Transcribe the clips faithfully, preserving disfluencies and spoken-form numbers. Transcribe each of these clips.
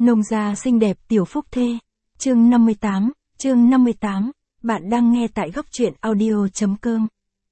Nông gia xinh đẹp tiểu phúc thê. Chương năm mươi tám, chương năm mươi tám, bạn đang nghe tại góc truyện audio.com.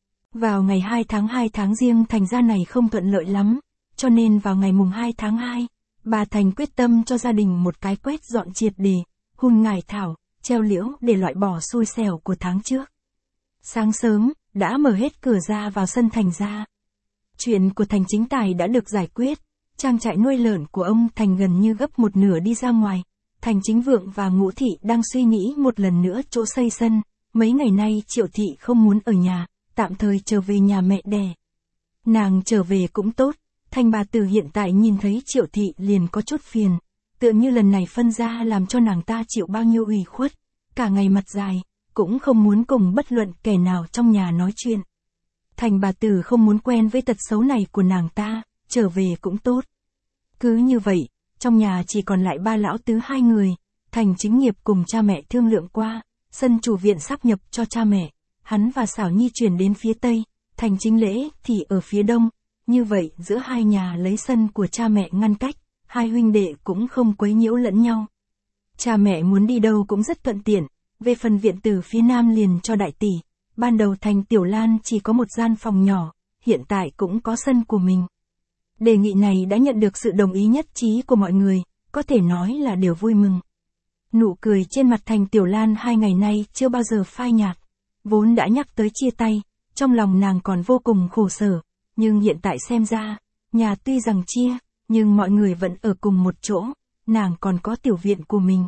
Vào ngày hai tháng hai tháng Giêng Thành gia này không thuận lợi lắm, cho nên vào ngày mùng hai tháng hai, bà Thành quyết tâm cho gia đình một cái quét dọn triệt để, hun ngải thảo, treo liễu để loại bỏ xui xẻo của tháng trước. Sáng sớm, đã mở hết cửa ra vào sân Thành gia. Chuyện của Thành Chính Tài đã được giải quyết. Trang trại nuôi lợn của ông Thành gần như gấp một nửa đi ra ngoài. Thành Chính Vượng và Ngũ Thị đang suy nghĩ một lần nữa chỗ xây sân. Mấy ngày nay Triệu Thị không muốn ở nhà, tạm thời trở về nhà mẹ đẻ. Nàng trở về cũng tốt, Thành bà Tử hiện tại nhìn thấy Triệu Thị liền có chút phiền. Tựa như lần này phân ra làm cho nàng ta chịu bao nhiêu ủy khuất. Cả ngày mặt dài, cũng không muốn cùng bất luận kẻ nào trong nhà nói chuyện. Thành bà Tử không muốn quen với tật xấu này của nàng ta, trở về cũng tốt. Cứ như vậy, trong nhà chỉ còn lại ba lão tứ hai người, Thành Chính Nghiệp cùng cha mẹ thương lượng qua, sân chủ viện sáp nhập cho cha mẹ, hắn và Xảo Nhi chuyển đến phía tây, Thành Chính Lễ thì ở phía đông, như vậy giữa hai nhà lấy sân của cha mẹ ngăn cách, hai huynh đệ cũng không quấy nhiễu lẫn nhau. Cha mẹ muốn đi đâu cũng rất thuận tiện, về phần viện từ phía nam liền cho đại tỷ, ban đầu Thành Tiểu Lan chỉ có một gian phòng nhỏ, hiện tại cũng có sân của mình. Đề nghị này đã nhận được sự đồng ý nhất trí của mọi người, có thể nói là đều vui mừng. Nụ cười trên mặt Thành Tiểu Lan hai ngày nay chưa bao giờ phai nhạt, vốn đã nhắc tới chia tay, trong lòng nàng còn vô cùng khổ sở, nhưng hiện tại xem ra, nhà tuy rằng chia, nhưng mọi người vẫn ở cùng một chỗ, nàng còn có tiểu viện của mình.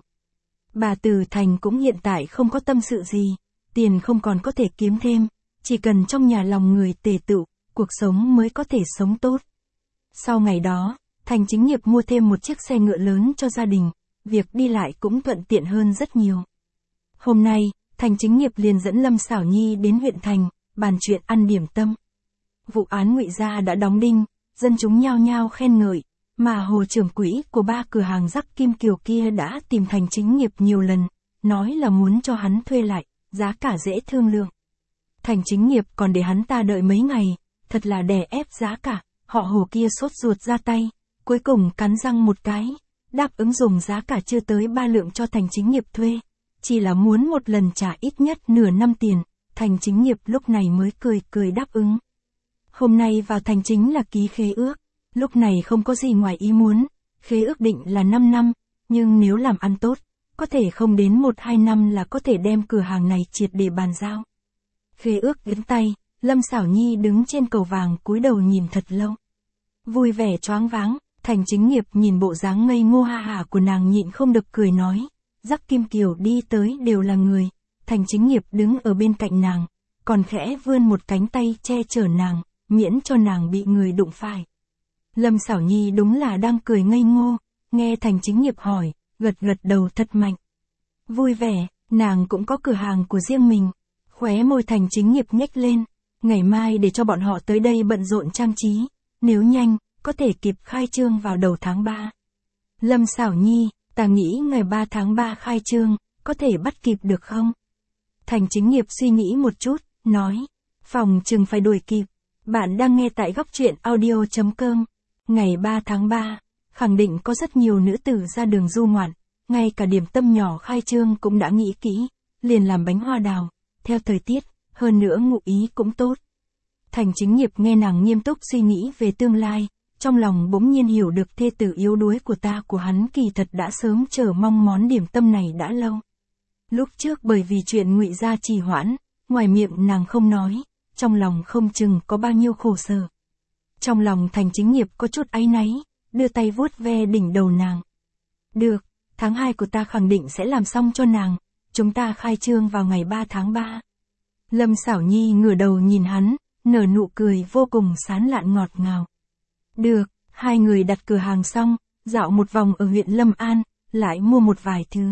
Bà Từ Thành cũng hiện tại không có tâm sự gì, tiền không còn có thể kiếm thêm, chỉ cần trong nhà lòng người tề tựu, cuộc sống mới có thể sống tốt. Sau ngày đó, Thành Chính Nghiệp mua thêm một chiếc xe ngựa lớn cho gia đình, việc đi lại cũng thuận tiện hơn rất nhiều. Hôm nay, Thành Chính Nghiệp liền dẫn Lâm Xảo Nhi đến huyện thành, bàn chuyện ăn điểm tâm. Vụ án Ngụy Gia đã đóng đinh, dân chúng nhao nhao khen ngợi, mà Hồ trưởng quỹ của ba cửa hàng rắc kim kiều kia đã tìm Thành Chính Nghiệp nhiều lần, nói là muốn cho hắn thuê lại, giá cả dễ thương lượng. Thành Chính Nghiệp còn để hắn ta đợi mấy ngày, thật là đè ép giá cả. Họ Hồ kia sốt ruột ra tay, cuối cùng cắn răng một cái, đáp ứng dùng giá cả chưa tới ba lượng cho Thành Chính Nghiệp thuê, chỉ là muốn một lần trả ít nhất nửa năm tiền, Thành Chính Nghiệp lúc này mới cười cười đáp ứng. Hôm nay vào thành chính là ký khế ước, lúc này không có gì ngoài ý muốn, khế ước định là năm năm, nhưng nếu làm ăn tốt, có thể không đến một hai năm là có thể đem cửa hàng này triệt để bàn giao. Khế ước đến tay, Lâm Xảo Nhi đứng trên cầu vàng cúi đầu nhìn thật lâu. Vui vẻ choáng váng, Thành Chính Nghiệp nhìn bộ dáng ngây ngô ha hả của nàng nhịn không được cười nói, rắc kim kiều đi tới đều là người, Thành Chính Nghiệp đứng ở bên cạnh nàng, còn khẽ vươn một cánh tay che chở nàng, miễn cho nàng bị người đụng phải. Lâm Xảo Nhi đúng là đang cười ngây ngô, nghe Thành Chính Nghiệp hỏi, gật gật đầu thật mạnh. Vui vẻ, nàng cũng có cửa hàng của riêng mình, khóe môi Thành Chính Nghiệp nhếch lên, ngày mai để cho bọn họ tới đây bận rộn trang trí. Nếu nhanh, có thể kịp khai trương vào đầu tháng ba. Lâm Xảo Nhi, ta nghĩ ngày ba tháng ba khai trương, có thể bắt kịp được không? Thành Chính Nghiệp suy nghĩ một chút, nói, phòng chừng phải đuổi kịp. Bạn đang nghe tại góc truyện audio.com. Ngày ba tháng ba, khẳng định có rất nhiều nữ tử ra đường du ngoạn, ngay cả điểm tâm nhỏ khai trương cũng đã nghĩ kỹ, liền làm bánh hoa đào, theo thời tiết, hơn nữa ngụ ý cũng tốt. Thành Chính Nghiệp nghe nàng nghiêm túc suy nghĩ về tương lai, trong lòng bỗng nhiên hiểu được thê tử yếu đuối của ta của hắn kỳ thật đã sớm chờ mong món điểm tâm này đã lâu. Lúc trước bởi vì chuyện Ngụy Gia trì hoãn, ngoài miệng nàng không nói, trong lòng không chừng có bao nhiêu khổ sở. Trong lòng Thành Chính Nghiệp có chút áy náy, đưa tay vuốt ve đỉnh đầu nàng. Được, tháng hai của ta khẳng định sẽ làm xong cho nàng, chúng ta khai trương vào ngày ba tháng ba. Lâm Xảo Nhi ngửa đầu nhìn hắn, nở nụ cười vô cùng sán lạn ngọt ngào. Được, hai người đặt cửa hàng xong, dạo một vòng ở huyện Lâm An, lại mua một vài thứ.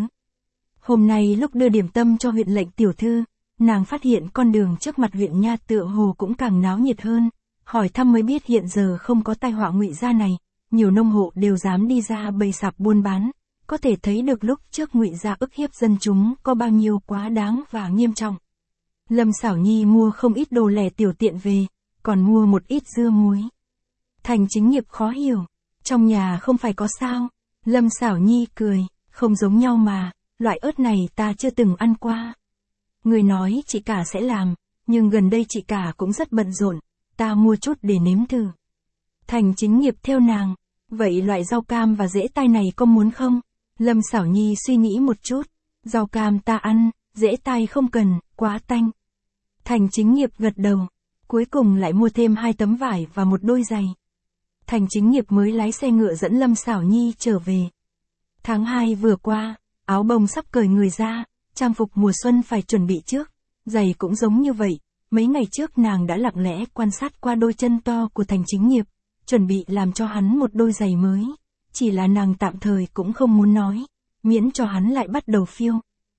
Hôm nay lúc đưa điểm tâm cho huyện lệnh tiểu thư, nàng phát hiện con đường trước mặt huyện nha tựa hồ cũng càng náo nhiệt hơn, hỏi thăm mới biết hiện giờ không có tai họa Ngụy Gia này, nhiều nông hộ đều dám đi ra bày sạp buôn bán, có thể thấy được lúc trước Ngụy Gia ức hiếp dân chúng có bao nhiêu quá đáng và nghiêm trọng. Lâm Xảo Nhi mua không ít đồ lẻ tiểu tiện về, còn mua một ít dưa muối. Thành Chính Nghiệp khó hiểu, trong nhà không phải có sao, Lâm Sảo Nhi cười, không giống nhau mà, loại ớt này ta chưa từng ăn qua. Người nói chị cả sẽ làm, nhưng gần đây chị cả cũng rất bận rộn, ta mua chút để nếm thử. Thành Chính Nghiệp theo nàng, vậy loại rau cam và rễ tai này có muốn không? Lâm Sảo Nhi suy nghĩ một chút, rau cam ta ăn, rễ tai không cần, quá tanh. Thành Chính Nghiệp gật đầu, cuối cùng lại mua thêm hai tấm vải và một đôi giày. Thành Chính Nghiệp mới lái xe ngựa dẫn Lâm Sảo Nhi trở về. Tháng hai vừa qua, áo bông sắp cởi người ra, trang phục mùa xuân phải chuẩn bị trước, giày cũng giống như vậy. Mấy ngày trước nàng đã lặng lẽ quan sát qua đôi chân to của Thành Chính Nghiệp, chuẩn bị làm cho hắn một đôi giày mới. Chỉ là nàng tạm thời cũng không muốn nói, miễn cho hắn lại bắt đầu phiêu.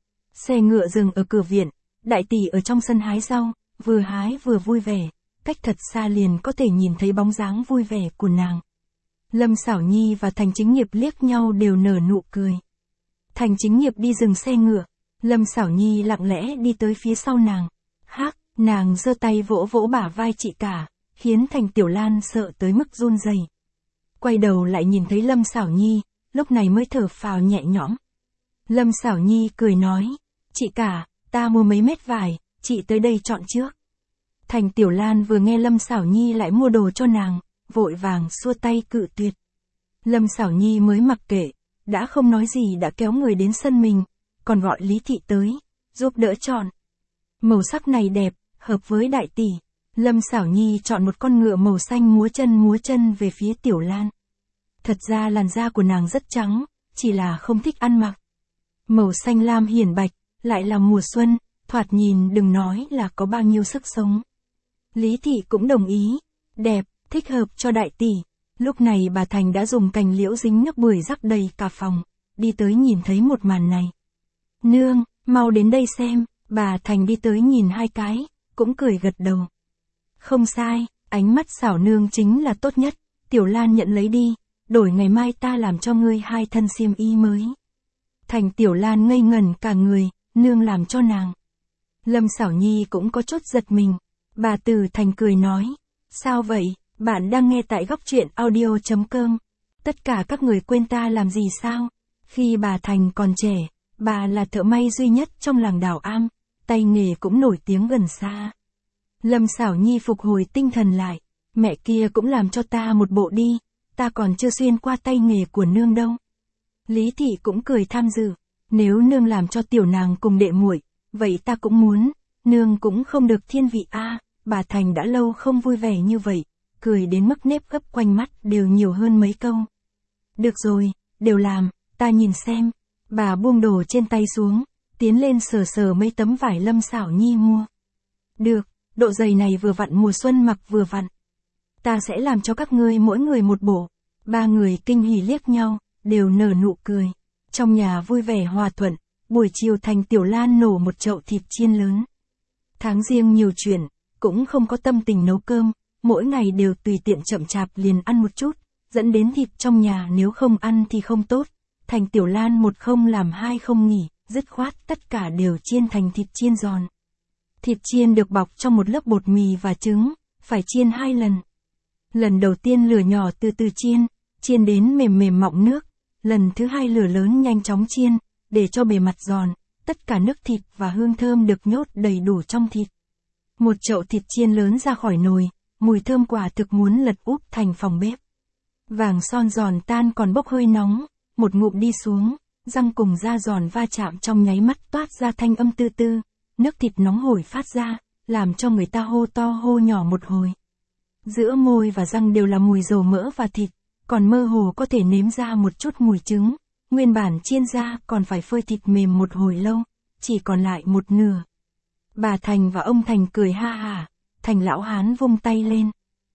Xe ngựa dừng ở cửa viện, đại tỷ ở trong sân hái rau, vừa hái vừa vui vẻ, cách thật xa liền có thể nhìn thấy bóng dáng vui vẻ của nàng. Lâm Sảo Nhi và Thành Chính Nghiệp liếc nhau đều nở nụ cười. Thành Chính Nghiệp đi dừng xe ngựa, Lâm Sảo Nhi lặng lẽ đi tới phía sau nàng. Hác, nàng giơ tay vỗ vỗ bả vai chị cả, khiến Thành Tiểu Lan sợ tới mức run rẩy. Quay đầu lại nhìn thấy Lâm Sảo Nhi, lúc này mới thở phào nhẹ nhõm. Lâm Sảo Nhi cười nói, chị cả, ta mua mấy mét vải, chị tới đây chọn trước. Thành Tiểu Lan vừa nghe Lâm Sảo Nhi lại mua đồ cho nàng, vội vàng xua tay cự tuyệt. Lâm Sảo Nhi mới mặc kệ, đã không nói gì đã kéo người đến sân mình, còn gọi Lý Thị tới, giúp đỡ chọn. Màu sắc này đẹp, hợp với đại tỷ. Lâm Sảo Nhi chọn một con ngựa màu xanh múa chân múa chân về phía Tiểu Lan. Thật ra làn da của nàng rất trắng, chỉ là không thích ăn mặc. Màu xanh lam hiển bạch, lại là mùa xuân, thoạt nhìn đừng nói là có bao nhiêu sức sống. Lý Thị cũng đồng ý, đẹp, thích hợp cho đại tỷ. Lúc này bà Thành đã dùng cành liễu dính nước bưởi rắc đầy cả phòng, đi tới nhìn thấy một màn này. Nương, mau đến đây xem, bà Thành đi tới nhìn hai cái, cũng cười gật đầu. Không sai, ánh mắt xảo nương chính là tốt nhất, Tiểu Lan nhận lấy đi, đổi ngày mai ta làm cho ngươi hai thân xiêm y mới. Thành Tiểu Lan ngây ngẩn cả người, nương làm cho nàng. Lâm Sảo Nhi cũng có chút giật mình, bà Từ Thành cười nói, sao vậy, bạn đang nghe tại góc truyện audio chấm com. Tất cả các người quên ta làm gì sao? Khi bà Thành còn trẻ, bà là thợ may duy nhất trong làng Đào Am, tay nghề cũng nổi tiếng gần xa. Lâm Sảo Nhi phục hồi tinh thần lại, mẹ kia cũng làm cho ta một bộ đi, ta còn chưa xuyên qua tay nghề của nương đâu. Lý Thị cũng cười tham dự, nếu nương làm cho tiểu nàng cùng đệ muội, vậy ta cũng muốn, nương cũng không được thiên vị a. À, bà Thành đã lâu không vui vẻ như vậy, cười đến mức nếp gấp quanh mắt đều nhiều hơn mấy câu. Được rồi, đều làm, ta nhìn xem. Bà buông đồ trên tay xuống, tiến lên sờ sờ mấy tấm vải Lâm Sảo Nhi mua. Được, độ dày này vừa vặn mùa xuân mặc vừa vặn. Ta sẽ làm cho các ngươi mỗi người một bộ. Ba người kinh hỉ liếc nhau, đều nở nụ cười. Trong nhà vui vẻ hòa thuận, buổi chiều Thành Tiểu Lan nổ một chậu thịt chiên lớn. Tháng Giêng nhiều chuyện, cũng không có tâm tình nấu cơm, mỗi ngày đều tùy tiện chậm chạp liền ăn một chút, dẫn đến thịt trong nhà nếu không ăn thì không tốt. Thành Tiểu Lan một không làm hai không nghỉ, dứt khoát tất cả đều chiên thành thịt chiên giòn. Thịt chiên được bọc trong một lớp bột mì và trứng, phải chiên hai lần. Lần đầu tiên lửa nhỏ từ từ chiên, chiên đến mềm mềm mọng nước. Lần thứ hai lửa lớn nhanh chóng chiên, để cho bề mặt giòn, tất cả nước thịt và hương thơm được nhốt đầy đủ trong thịt. Một chậu thịt chiên lớn ra khỏi nồi, mùi thơm quả thực muốn lật úp thành phòng bếp. Vàng son giòn tan còn bốc hơi nóng, một ngụm đi xuống, răng cùng da giòn va chạm trong nháy mắt toát ra thanh âm tư tư, nước thịt nóng hổi phát ra, làm cho người ta hô to hô nhỏ một hồi. Giữa môi và răng đều là mùi dầu mỡ và thịt, còn mơ hồ có thể nếm ra một chút mùi trứng, nguyên bản chiên ra còn phải phơi thịt mềm một hồi lâu, chỉ còn lại một nửa. Bà Thành và ông Thành cười ha hả, Thành lão hán vung tay lên.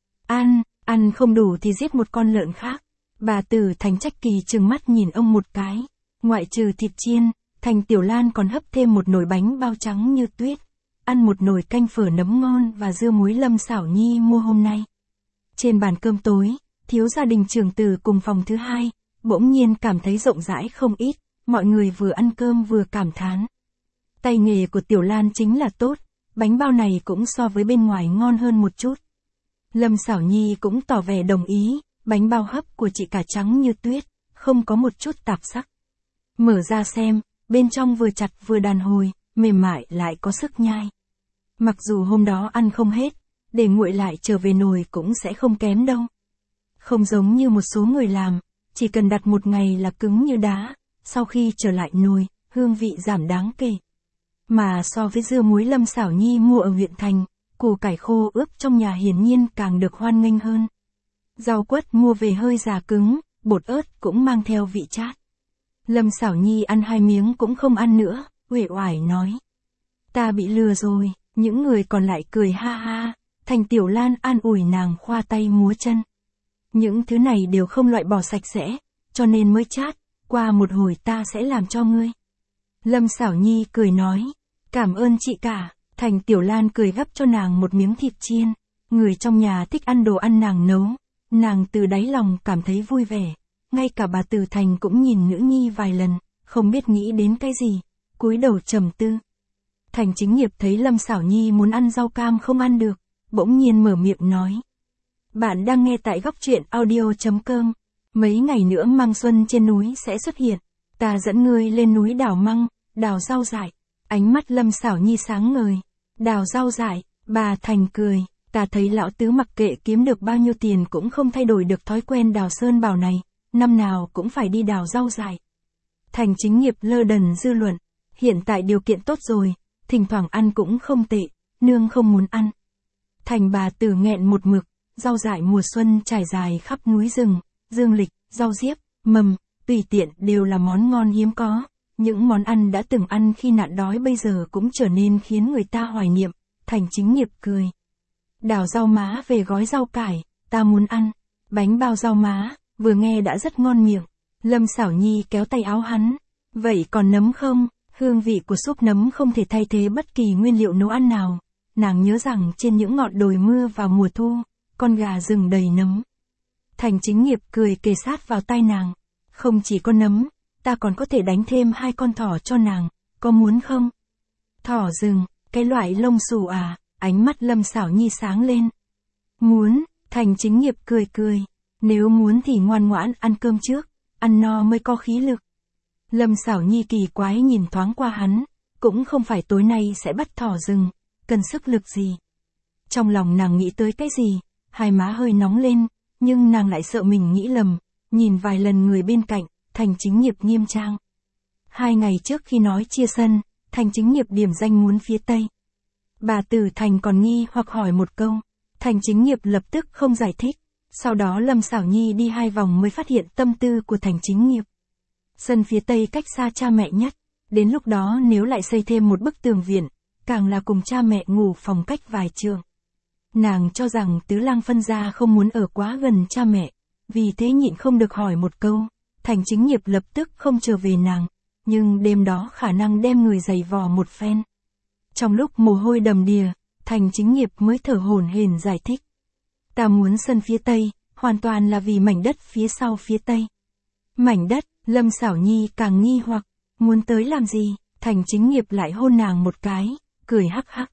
Ăn, ăn không đủ thì giết một con lợn khác. Bà Từ Thành trách kỳ trừng mắt nhìn ông một cái. Ngoại trừ thịt chiên, Thành Tiểu Lan còn hấp thêm một nồi bánh bao trắng như tuyết. Ăn một nồi canh phở nấm ngon và dưa muối Lâm Sảo Nhi mua hôm nay. Trên bàn cơm tối, thiếu gia đình trưởng tử cùng phòng thứ hai, bỗng nhiên cảm thấy rộng rãi không ít, mọi người vừa ăn cơm vừa cảm thán. Tay nghề của Tiểu Lan chính là tốt, bánh bao này cũng so với bên ngoài ngon hơn một chút. Lâm Sảo Nhi cũng tỏ vẻ đồng ý, bánh bao hấp của chị cả trắng như tuyết, không không có một chút tạp sắc. Mở ra xem, bên trong vừa chặt vừa đàn hồi, mềm mại lại có sức nhai. Mặc dù hôm đó ăn không hết, để nguội lại trở về nồi cũng sẽ không kém đâu. Không giống như một số người làm, chỉ cần đặt một ngày là cứng như đá, sau khi trở lại nồi, hương vị giảm đáng kể. Mà so với dưa muối Lâm Xảo Nhi mua ở huyện thành, củ cải khô ướp trong nhà hiển nhiên càng được hoan nghênh hơn. Rau quất mua về hơi già cứng, bột ớt cũng mang theo vị chát. Lâm Xảo Nhi ăn hai miếng cũng không ăn nữa, uể oải nói. Ta bị lừa rồi, những người còn lại cười ha ha, Thành Tiểu Lan an ủi nàng khoa tay múa chân. Những thứ này đều không loại bỏ sạch sẽ, cho nên mới chát, qua một hồi ta sẽ làm cho ngươi. Lâm Xảo Nhi cười nói, cảm ơn chị cả. Thành Tiểu Lan cười gắp cho nàng một miếng thịt chiên, người trong nhà thích ăn đồ ăn nàng nấu, nàng từ đáy lòng cảm thấy vui vẻ, ngay cả bà Từ Thành cũng nhìn nữ nhi vài lần, không biết nghĩ đến cái gì, cúi đầu trầm tư. Thành Chính Nghiệp thấy Lâm Xảo Nhi muốn ăn rau cam không ăn được, bỗng nhiên mở miệng nói. Bạn đang nghe tại góc truyện audio.com, mấy ngày nữa măng xuân trên núi sẽ xuất hiện, ta dẫn ngươi lên núi đào măng, đào rau dại. Ánh mắt Lâm Xảo Nhi sáng ngời. Đào rau dại, bà Thành cười, ta thấy lão tứ mặc kệ kiếm được bao nhiêu tiền cũng không thay đổi được thói quen đào sơn bảo này, năm nào cũng phải đi đào rau dại. Thành Chính Nghiệp lơ đần dư luận, hiện tại điều kiện tốt rồi, thỉnh thoảng ăn cũng không tệ, nương không muốn ăn. Thành bà tử nghẹn một mực, rau dại mùa xuân trải dài khắp núi rừng, dương lịch, rau diếp, mầm, tùy tiện đều là món ngon hiếm có. Những món ăn đã từng ăn khi nạn đói bây giờ cũng trở nên khiến người ta hoài niệm. Thành Chính Nghiệp cười. Đào rau má về gói rau cải, ta muốn ăn. Bánh bao rau má, vừa nghe đã rất ngon miệng. Lâm Xảo Nhi kéo tay áo hắn. Vậy còn nấm không? Hương vị của súp nấm không thể thay thế bất kỳ nguyên liệu nấu ăn nào. Nàng nhớ rằng trên những ngọn đồi mưa vào mùa thu, con gà rừng đầy nấm. Thành Chính Nghiệp cười kề sát vào tai nàng. Không chỉ có nấm, ta còn có thể đánh thêm hai con thỏ cho nàng, có muốn không? Thỏ rừng, cái loại lông xù à? Ánh mắt Lâm Xảo Nhi sáng lên. Muốn, Thành Chính Nghiệp cười cười. Nếu muốn thì ngoan ngoãn ăn cơm trước, ăn no mới có khí lực. Lâm Xảo Nhi kỳ quái nhìn thoáng qua hắn, cũng không phải tối nay sẽ bắt thỏ rừng, cần sức lực gì. Trong lòng nàng nghĩ tới cái gì, hai má hơi nóng lên, nhưng nàng lại sợ mình nghĩ lầm, nhìn vài lần người bên cạnh. Thành Chính Nghiệp nghiêm trang. Hai ngày trước khi nói chia sân, Thành Chính Nghiệp điểm danh muốn phía Tây. Bà Từ Thành còn nghi hoặc hỏi một câu, Thành Chính Nghiệp lập tức không giải thích. Sau đó Lâm Xảo Nhi đi hai vòng mới phát hiện tâm tư của Thành Chính Nghiệp. Sân phía Tây cách xa cha mẹ nhất, đến lúc đó nếu lại xây thêm một bức tường viện, càng là cùng cha mẹ ngủ phòng cách vài trượng. Nàng cho rằng tứ lang phân gia không muốn ở quá gần cha mẹ, vì thế nhịn không được hỏi một câu. Thành Chính Nghiệp lập tức không trở về nàng, nhưng đêm đó khả năng đem người giày vò một phen. Trong lúc mồ hôi đầm đìa, Thành Chính Nghiệp mới thở hổn hển giải thích. Ta muốn sân phía Tây, hoàn toàn là vì mảnh đất phía sau phía Tây. Mảnh đất, Lâm Xảo Nhi càng nghi hoặc, muốn tới làm gì? Thành Chính Nghiệp lại hôn nàng một cái, cười hắc hắc.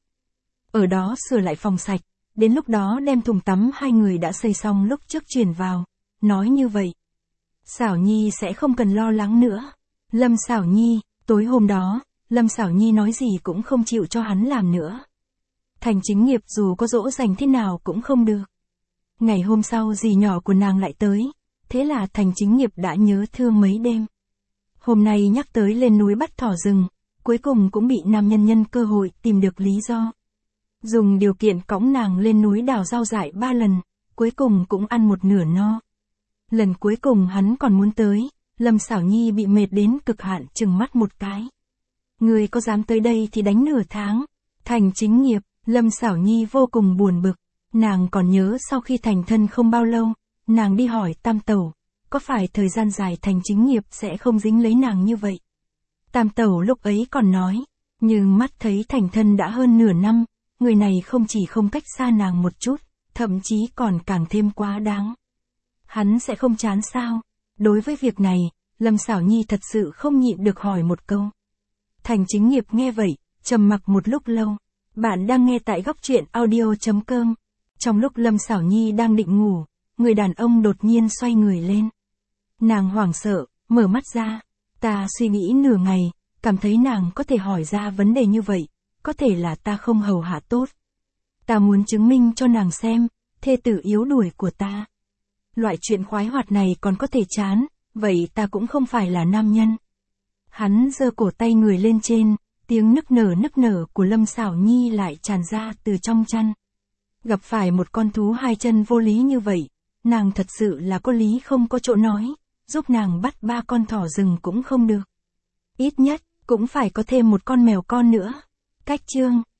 Ở đó sửa lại phòng sạch, đến lúc đó đem thùng tắm hai người đã xây xong lúc trước chuyển vào, nói như vậy. Xảo Nhi sẽ không cần lo lắng nữa. Lâm Xảo Nhi, tối hôm đó, Lâm Xảo Nhi nói gì cũng không chịu cho hắn làm nữa. Thành Chính Nghiệp dù có dỗ dành thế nào cũng không được. Ngày hôm sau dì nhỏ của nàng lại tới, thế là Thành Chính Nghiệp đã nhớ thương mấy đêm. Hôm nay nhắc tới lên núi bắt thỏ rừng, cuối cùng cũng bị nam nhân nhân cơ hội tìm được lý do. Dùng điều kiện cõng nàng lên núi đào rau dại ba lần, cuối cùng cũng ăn một nửa no. Lần cuối cùng hắn còn muốn tới, Lâm Xảo Nhi bị mệt đến cực hạn chừng mắt một cái. Người có dám tới đây thì đánh nửa tháng. Thành Chính Nghiệp, Lâm Xảo Nhi vô cùng buồn bực. Nàng còn nhớ sau khi thành thân không bao lâu, nàng đi hỏi Tam Tẩu, có phải thời gian dài Thành Chính Nghiệp sẽ không dính lấy nàng như vậy. Tam Tẩu lúc ấy còn nói, nhưng mắt thấy thành thân đã hơn nửa năm, người này không chỉ không cách xa nàng một chút, thậm chí còn càng thêm quá đáng. Hắn sẽ không chán sao? Đối với việc này, Lâm Xảo Nhi thật sự không nhịn được hỏi một câu. Thành Chính Nghiệp nghe vậy, trầm mặc một lúc lâu. Bạn đang nghe tại góc truyện audio.com. Trong lúc Lâm Xảo Nhi đang định ngủ, người đàn ông đột nhiên xoay người lên. Nàng hoảng sợ, mở mắt ra. Ta suy nghĩ nửa ngày, cảm thấy nàng có thể hỏi ra vấn đề như vậy, có thể là ta không hầu hạ tốt. Ta muốn chứng minh cho nàng xem, thê tử yếu đuổi của ta. Loại chuyện khoái hoạt này còn có thể chán, vậy ta cũng không phải là nam nhân. Hắn giơ cổ tay người lên trên, tiếng nức nở nức nở của Lâm Xảo Nhi lại tràn ra từ trong chăn. Gặp phải một con thú hai chân vô lý như vậy, nàng thật sự là có lý không có chỗ nói, giúp nàng bắt ba con thỏ rừng cũng không được. Ít nhất, cũng phải có thêm một con mèo con nữa. Cách chương